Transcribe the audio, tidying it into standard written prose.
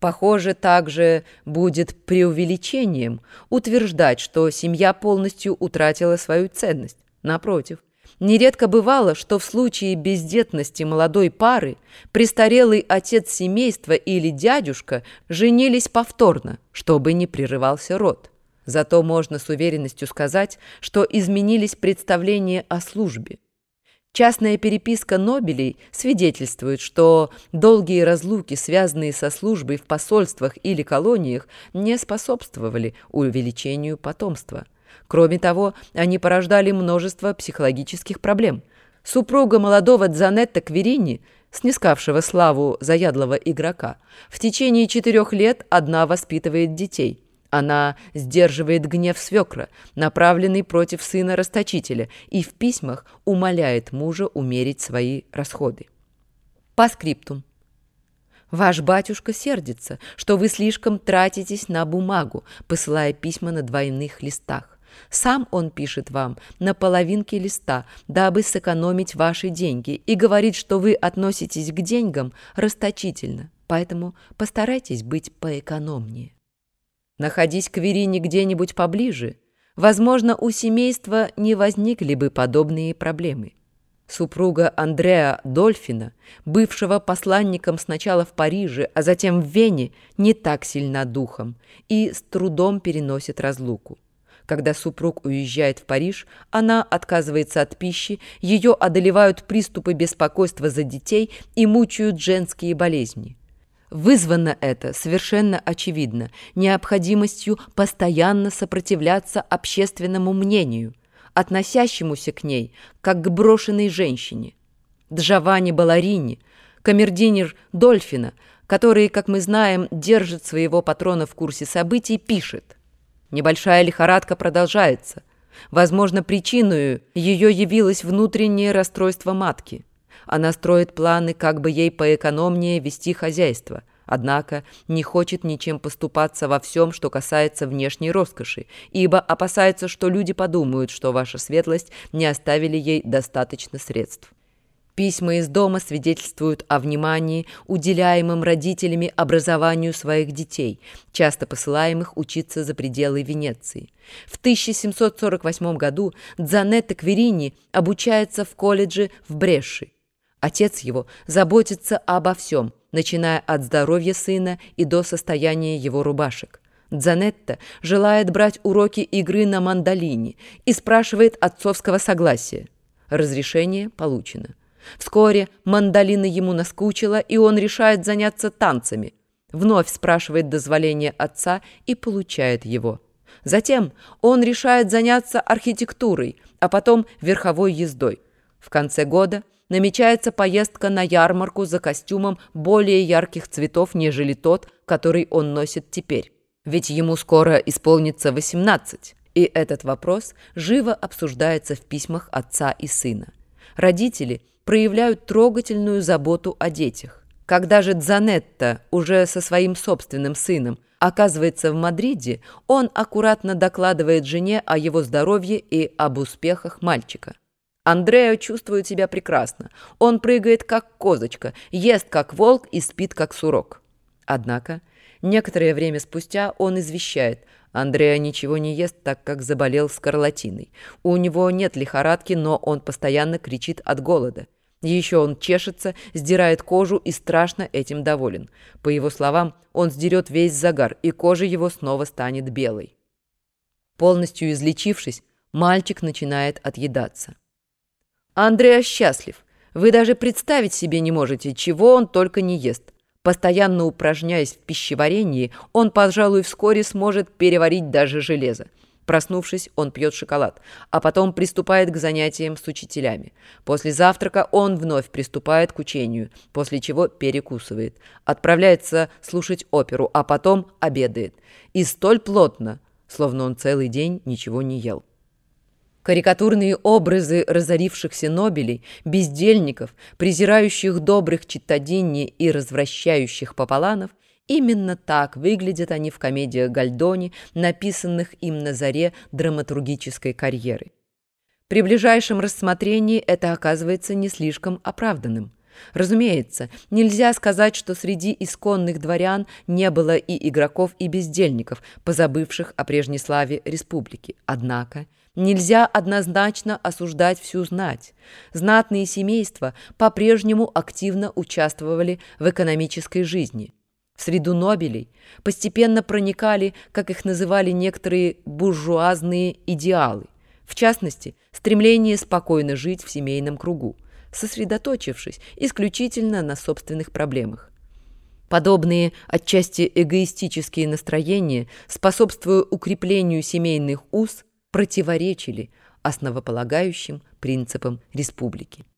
Похоже, также будет преувеличением утверждать, что семья полностью утратила свою ценность. Напротив, нередко бывало, что в случае бездетности молодой пары престарелый отец семейства или дядюшка женились повторно, чтобы не прерывался род. Зато можно с уверенностью сказать, что изменились представления о службе. Частная переписка Нобелей свидетельствует, что долгие разлуки, связанные со службой в посольствах или колониях, не способствовали увеличению потомства. Кроме того, они порождали множество психологических проблем. Супруга молодого Дзанетто Кверини, снискавшего славу заядлого игрока, в течение 4 лет одна воспитывает детей. Она сдерживает гнев свекра, направленный против сына-расточителя, и в письмах умоляет мужа умерить свои расходы. По скриптум. Ваш батюшка сердится, что вы слишком тратитесь на бумагу, посылая письма на двойных листах. Сам он пишет вам на половинке листа, дабы сэкономить ваши деньги, и говорит, что вы относитесь к деньгам расточительно, поэтому постарайтесь быть поэкономнее. Находись Кверини где-нибудь поближе, возможно, у семейства не возникли бы подобные проблемы. Супруга Андреа Дольфина, бывшего посланником сначала в Париже, а затем в Вене, не так сильна духом и с трудом переносит разлуку. Когда супруг уезжает в Париж, она отказывается от пищи, ее одолевают приступы беспокойства за детей и мучают женские болезни. Вызвано это, совершенно очевидно, необходимостью постоянно сопротивляться общественному мнению, относящемуся к ней как к брошенной женщине. Джованни Балларини, камердинер Дольфина, который, как мы знаем, держит своего патрона в курсе событий, пишет: «Небольшая лихорадка продолжается. Возможно, причиной ее явилось внутреннее расстройство матки. Она строит планы, как бы ей поэкономнее вести хозяйство, однако не хочет ничем поступаться во всем, что касается внешней роскоши, ибо опасается, что люди подумают, что ваша светлость не оставили ей достаточно средств». Письма из дома свидетельствуют о внимании, уделяемом родителями образованию своих детей, часто посылаемых учиться за пределы Венеции. В 1748 году Дзанетто Кверини обучается в колледже в Бреши. Отец его заботится обо всем, начиная от здоровья сына и до состояния его рубашек. Дзанетто желает брать уроки игры на мандолине и спрашивает отцовского согласия. Разрешение получено. Вскоре мандолина ему наскучила, и он решает заняться танцами. Вновь спрашивает дозволения отца и получает его. Затем он решает заняться архитектурой, а потом верховой ездой. В конце года намечается поездка на ярмарку за костюмом более ярких цветов, нежели тот, который он носит теперь. Ведь ему скоро исполнится 18, и этот вопрос живо обсуждается в письмах отца и сына. Родители проявляют трогательную заботу о детях. Когда же Дзанетто уже со своим собственным сыном оказывается в Мадриде, он аккуратно докладывает жене о его здоровье и об успехах мальчика. Андреа чувствует себя прекрасно. Он прыгает, как козочка, ест, как волк, и спит, как сурок. Однако, некоторое время спустя он извещает: Андреа ничего не ест, так как заболел скарлатиной. У него нет лихорадки, но он постоянно кричит от голода. Еще он чешется, сдирает кожу и страшно этим доволен. По его словам, он сдерет весь загар, и кожа его снова станет белой. Полностью излечившись, мальчик начинает отъедаться. Андреа счастлив. Вы даже представить себе не можете, чего он только не ест. Постоянно упражняясь в пищеварении, он, пожалуй, вскоре сможет переварить даже железо. Проснувшись, он пьет шоколад, а потом приступает к занятиям с учителями. После завтрака он вновь приступает к учению, после чего перекусывает. Отправляется слушать оперу, а потом обедает. И столь плотно, словно он целый день ничего не ел. Карикатурные образы разорившихся нобелей, бездельников, презирающих добрых читтадини и развращающих пополанов, именно так выглядят они в комедиях Гальдони, написанных им на заре драматургической карьеры. При ближайшем рассмотрении это оказывается не слишком оправданным. Разумеется, нельзя сказать, что среди исконных дворян не было и игроков, и бездельников, позабывших о прежней славе республики. Однако нельзя однозначно осуждать всю знать. Знатные семейства по-прежнему активно участвовали в экономической жизни. В среду нобелей постепенно проникали, как их называли некоторые, буржуазные идеалы. В частности, стремление спокойно жить в семейном кругу, сосредоточившись исключительно на собственных проблемах. Подобные, отчасти эгоистические настроения, способствуя укреплению семейных уз, противоречили основополагающим принципам республики.